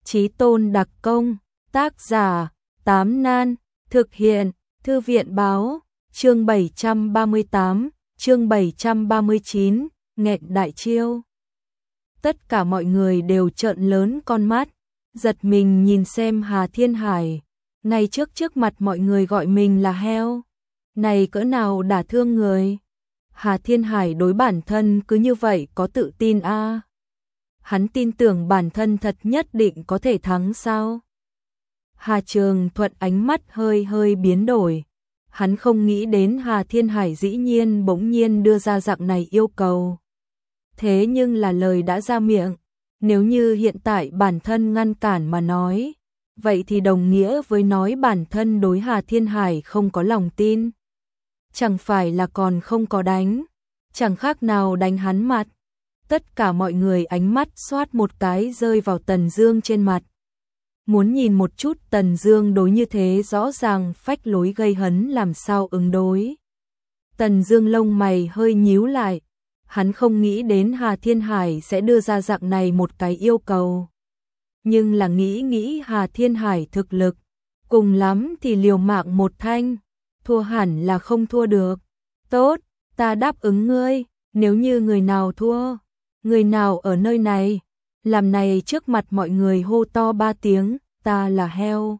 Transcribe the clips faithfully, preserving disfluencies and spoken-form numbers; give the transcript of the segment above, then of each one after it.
Chí tôn đặc công, tác giả, Tám Nan, thực hiện, Thư viện báo, chương bảy trăm ba mươi tám, chương bảy trăm ba mươi chín, nghẹn đại chiêu. Tất cả mọi người đều trợn lớn con mắt, giật mình nhìn xem Hà Thiên Hải, ngay trước trước mặt mọi người gọi mình là heo. Này cỡ nào đả thương người. Hà Thiên Hải đối bản thân cứ như vậy có tự tin a à? Hắn tin tưởng bản thân thật nhất định có thể thắng sao? Hà Trường Thuận ánh mắt hơi hơi biến đổi. Hắn không nghĩ đến Hà Thiên Hải dĩ nhiên bỗng nhiên đưa ra dạng này yêu cầu. Thế nhưng là lời đã ra miệng, nếu như hiện tại bản thân ngăn cản mà nói, vậy thì đồng nghĩa với nói bản thân đối Hà Thiên Hải không có lòng tin. Chẳng phải là còn không có đánh, chẳng khác nào đánh hắn mặt. Tất cả mọi người ánh mắt xoát một cái rơi vào Tần Dương trên mặt. Muốn nhìn một chút Tần Dương đối như thế rõ ràng phách lối gây hấn làm sao ứng đối. Tần Dương lông mày hơi nhíu lại, hắn không nghĩ đến Hà Thiên Hải sẽ đưa ra dạng này một cái yêu cầu. Nhưng là nghĩ nghĩ Hà Thiên Hải thực lực, cùng lắm thì liều mạng một thanh, thua hẳn là không thua được. Tốt, ta đáp ứng ngươi, nếu như người nào thua, người nào ở nơi này, làm này trước mặt mọi người hô to ba tiếng, ta là heo.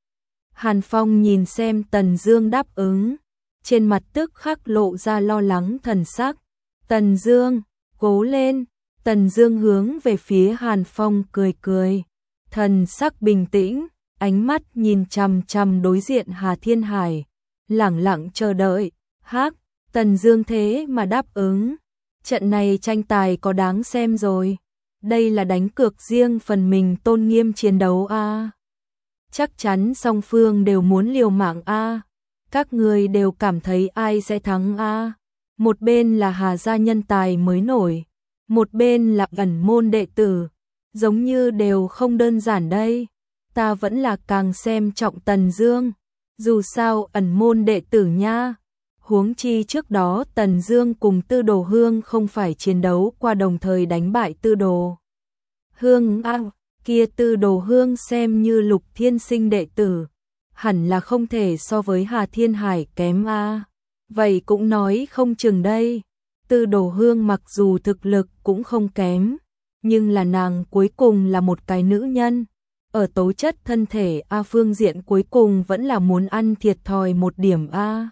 Hàn Phong nhìn xem Tần Dương đáp ứng, trên mặt tức khắc lộ ra lo lắng thần sắc. Tần Dương, cố lên. Tần Dương hướng về phía Hàn Phong cười cười, thần sắc bình tĩnh, ánh mắt nhìn chằm chằm đối diện Hà Thiên Hải, lẳng lặng chờ đợi. Hắc, Tần Dương thế mà đáp ứng. Trận này tranh tài có đáng xem rồi. Đây là đánh cược riêng phần mình tôn nghiêm chiến đấu a. À. Chắc chắn song phương đều muốn liều mạng a. À. Các người đều cảm thấy ai sẽ thắng a. À. Một bên là Hà gia nhân tài mới nổi, một bên là ẩn môn đệ tử, giống như đều không đơn giản đây. Ta vẫn là càng xem trọng Tần Dương, dù sao ẩn môn đệ tử nha. Huống chi trước đó Tần Dương cùng Tư Đồ Hương không phải chiến đấu qua đồng thời đánh bại Tư Đồ Hương a, à, kia Tư Đồ Hương xem như Lục Thiên Sinh đệ tử, hẳn là không thể so với Hà Thiên Hải kém a. À. Vậy cũng nói không chừng đây. Tư Đồ Hương mặc dù thực lực cũng không kém, nhưng là nàng cuối cùng là một cái nữ nhân, ở tố chất thân thể a phương diện cuối cùng vẫn là muốn ăn thiệt thòi một điểm a. À.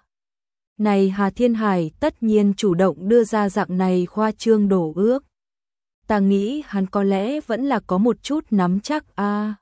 Này Hà Thiên Hải tất nhiên chủ động đưa ra dạng này khoa trương đổ ước. Ta nghĩ hắn có lẽ vẫn là có một chút nắm chắc a. À.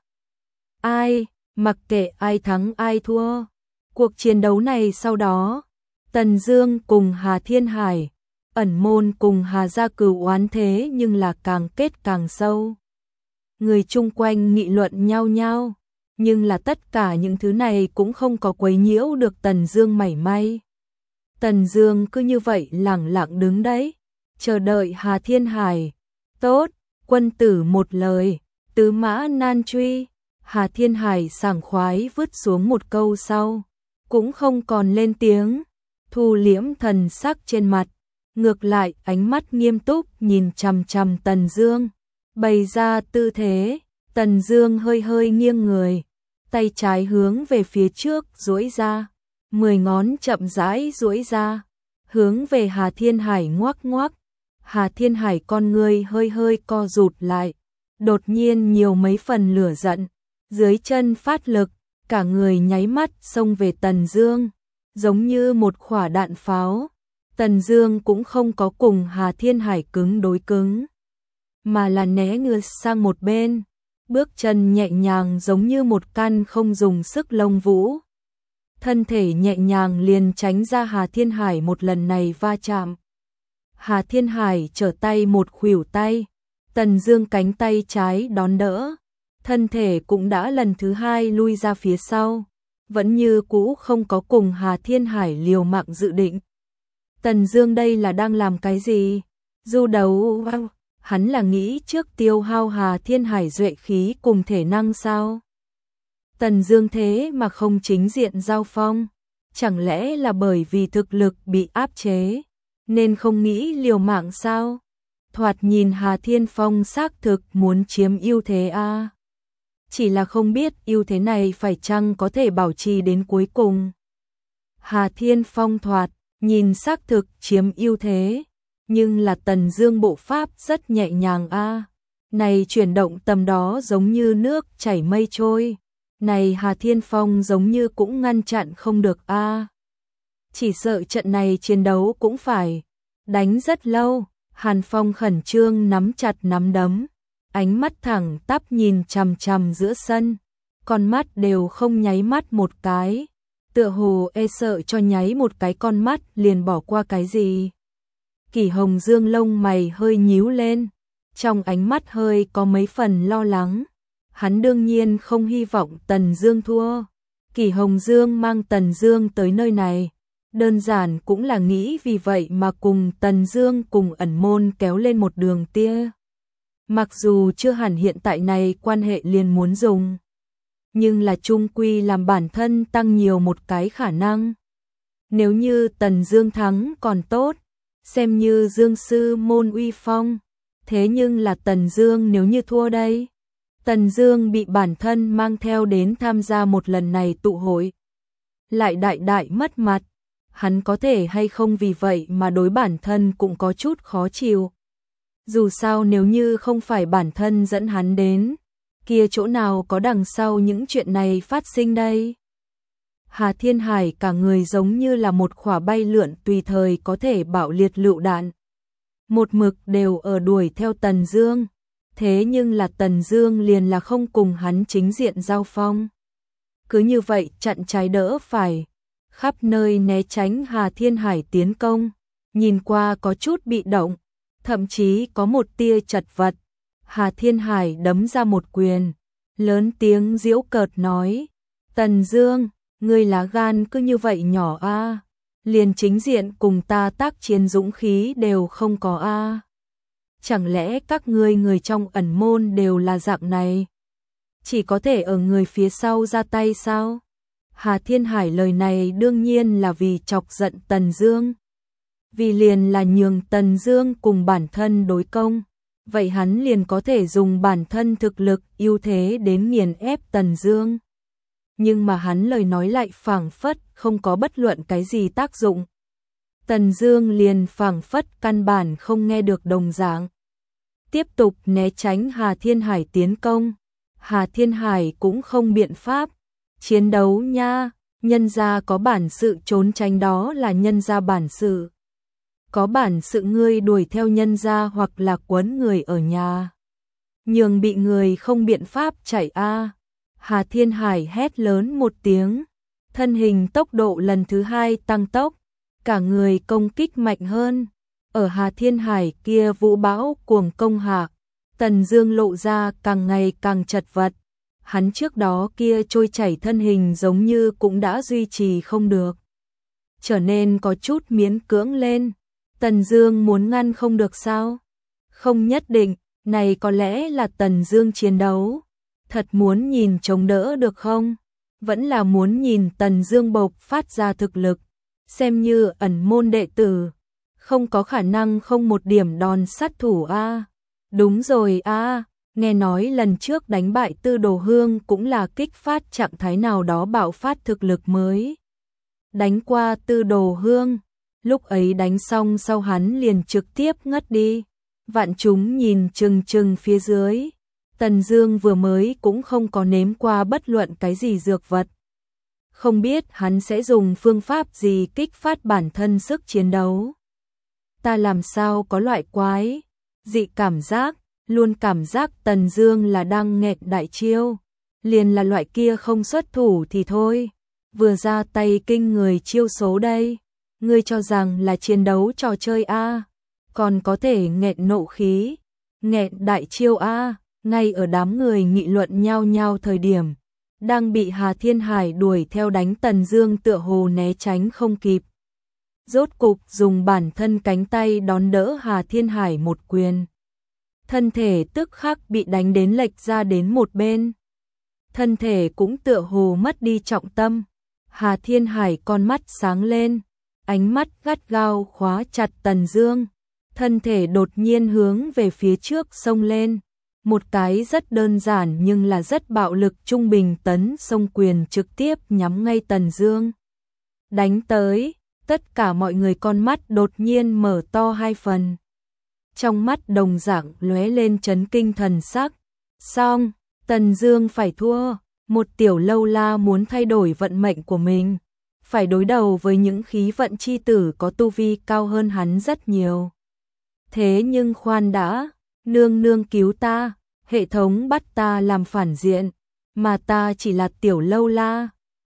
Ai, mặc kệ ai thắng ai thua. Cuộc chiến đấu này sau đó, Tần Dương cùng Hà Thiên Hải, ẩn môn cùng Hà gia cừu oán thế nhưng là càng kết càng sâu. Người chung quanh nghị luận nhau nhau, nhưng là tất cả những thứ này cũng không có quấy nhiễu được Tần Dương mảy may. Tần Dương cứ như vậy lẳng lặng đứng đấy, chờ đợi Hà Thiên Hải. Tốt, quân tử một lời, tứ mã nan truy. Hà Thiên Hải sảng khoái vứt xuống một câu sau, cũng không còn lên tiếng, thu liễm thần sắc trên mặt, ngược lại ánh mắt nghiêm túc nhìn chằm chằm Tần Dương, bày ra tư thế. Tần Dương hơi hơi nghiêng người, tay trái hướng về phía trước duỗi ra, mười ngón chậm rãi duỗi ra, hướng về Hà Thiên Hải ngoắc ngoắc. Hà Thiên Hải con ngươi hơi hơi co rụt lại, đột nhiên nhiều mấy phần lửa giận, dưới chân phát lực, cả người nháy mắt xông về Tần Dương, giống như một quả đạn pháo. Tần Dương cũng không có cùng Hà Thiên Hải cứng đối cứng, mà là né ngược sang một bên, bước chân nhẹ nhàng giống như một căn không dùng sức lông vũ. Thân thể nhẹ nhàng liền tránh ra Hà Thiên Hải một lần này va chạm. Hà Thiên Hải trở tay một khuỷu tay, Tần Dương cánh tay trái đón đỡ, thân thể cũng đã lần thứ hai lui ra phía sau, vẫn như cũ không có cùng Hà Thiên Hải liều mạng dự định. Tần Dương đây là đang làm cái gì? Du đấu, hắn là nghĩ trước tiêu hao Hà Thiên Hải duệ khí cùng thể năng sao? Tần Dương thế mà không chính diện giao phong, chẳng lẽ là bởi vì thực lực bị áp chế, nên không nghĩ liều mạng sao? Thoạt nhìn Hà Thiên Phong xác thực muốn chiếm ưu thế a. À. chỉ là không biết ưu thế này phải chăng có thể bảo trì đến cuối cùng. Hà Thiên Phong thoạt, nhìn xác thực chiếm ưu thế, nhưng là Tần Dương bộ pháp rất nhẹ nhàng a. À. Này chuyển động tầm đó giống như nước chảy mây trôi, này Hà Thiên Phong giống như cũng ngăn chặn không được a. À. Chỉ sợ trận này chiến đấu cũng phải đánh rất lâu. Hàn Phong khẩn trương nắm chặt nắm đấm, ánh mắt thẳng tắp nhìn chằm chằm giữa sân, con mắt đều không nháy mắt một cái, tựa hồ e sợ cho nháy một cái con mắt liền bỏ qua cái gì. Kỷ Hồng Dương lông mày hơi nhíu lên, trong ánh mắt hơi có mấy phần lo lắng. Hắn đương nhiên không hy vọng Tần Dương thua. Kỷ Hồng Dương mang Tần Dương tới nơi này, đơn giản cũng là nghĩ vì vậy mà cùng Tần Dương cùng ẩn môn kéo lên một đường tia. Mặc dù chưa hẳn hiện tại này quan hệ liền muốn dùng, nhưng là chung quy làm bản thân tăng nhiều một cái khả năng. Nếu như Tần Dương thắng còn tốt, xem như Dương sư môn uy phong, thế nhưng là Tần Dương nếu như thua đây, Tần Dương bị bản thân mang theo đến tham gia một lần này tụ hội, lại đại đại mất mặt, hắn có thể hay không vì vậy mà đối bản thân cũng có chút khó chịu. Dù sao nếu như không phải bản thân dẫn hắn đến, kia chỗ nào có đằng sau những chuyện này phát sinh đây. Hà Thiên Hải cả người giống như là một khỏa bay lượn tùy thời có thể bạo liệt lựu đạn. Một mực đều ở đuổi theo Tần Dương, thế nhưng là Tần Dương liền là không cùng hắn chính diện giao phong. Cứ như vậy chặn trái đỡ phải, khắp nơi né tránh Hà Thiên Hải tiến công, nhìn qua có chút bị động, thậm chí có một tia chật vật. Hà Thiên Hải đấm ra một quyền, lớn tiếng giễu cợt nói: "Tần Dương, ngươi lá gan cứ như vậy nhỏ a, à? Liền chính diện cùng ta tác chiến dũng khí đều không có a. À? Chẳng lẽ các ngươi người trong ẩn môn đều là dạng này? Chỉ có thể ở người phía sau ra tay sao?" Hà Thiên Hải lời này đương nhiên là vì chọc giận Tần Dương. Vì liền là nhường Tần Dương cùng bản thân đối công, vậy hắn liền có thể dùng bản thân thực lực ưu thế đến nghiền ép Tần Dương. Nhưng mà hắn lời nói lại phảng phất không có bất luận cái gì tác dụng. Tần Dương liền phảng phất căn bản không nghe được đồng dạng. Tiếp tục né tránh Hà Thiên Hải tiến công. Hà Thiên Hải cũng không biện pháp. Chiến đấu nha, nhân gia có bản sự trốn tránh đó là nhân gia bản sự. Có bản sự ngươi đuổi theo nhân gia hoặc là quấn người ở nhà. Nhường bị người không biện pháp chạy a. Hà Thiên Hải hét lớn một tiếng, thân hình tốc độ lần thứ hai tăng tốc, cả người công kích mạnh hơn. Ở Hà Thiên Hải kia vũ bão cuồng công hạ, Tần Dương lộ ra càng ngày càng chật vật. Hắn trước đó kia trôi chảy thân hình giống như cũng đã duy trì không được, trở nên có chút miễn cưỡng lên. Tần Dương muốn ngăn không được sao? Không nhất định, này có lẽ là Tần Dương chiến đấu. Thật muốn nhìn chống đỡ được không? Vẫn là muốn nhìn Tần Dương bộc phát ra thực lực, xem như ẩn môn đệ tử, không có khả năng không một điểm đòn sát thủ a. À. Đúng rồi a, à. Nghe nói lần trước đánh bại Tư Đồ Hương cũng là kích phát trạng thái nào đó bạo phát thực lực mới. Đánh qua Tư Đồ Hương, lúc ấy đánh xong sau hắn liền trực tiếp ngất đi. Vạn chúng nhìn chừng chừng phía dưới. Tần Dương vừa mới cũng không có nếm qua bất luận cái gì dược vật. Không biết hắn sẽ dùng phương pháp gì kích phát bản thân sức chiến đấu. Ta làm sao có loại quái dị cảm giác, luôn cảm giác Tần Dương là đang nghẹn đại chiêu, liền là loại kia không xuất thủ thì thôi, vừa ra tay kinh người chiêu số đây. Ngươi cho rằng là chiến đấu trò chơi a, à? Còn có thể nghẹn nộ khí, nghẹn đại chiêu a. À? Ngay ở đám người nghị luận nhao nhao thời điểm, đang bị Hà Thiên Hải đuổi theo đánh Tần Dương tựa hồ né tránh không kịp. Rốt cục dùng bản thân cánh tay đón đỡ Hà Thiên Hải một quyền. Thân thể tức khắc bị đánh đến lệch ra đến một bên. Thân thể cũng tựa hồ mất đi trọng tâm. Hà Thiên Hải con mắt sáng lên, ánh mắt gắt gao khóa chặt Tần Dương. Thân thể đột nhiên hướng về phía trước xông lên. một cái rất đơn giản nhưng là rất bạo lực trung bình tấn xông quyền trực tiếp nhắm ngay Tần Dương. Đánh tới, tất cả mọi người con mắt đột nhiên mở to hai phần. Trong mắt đồng dạng lóe lên chấn kinh thần sắc. Xong, Tần Dương phải thua, một tiểu lâu la muốn thay đổi vận mệnh của mình, phải đối đầu với những khí vận chi tử có tu vi cao hơn hắn rất nhiều. Thế nhưng khoan đã, nương nương cứu ta, hệ thống bắt ta làm phản diện, mà ta chỉ là tiểu lâu la,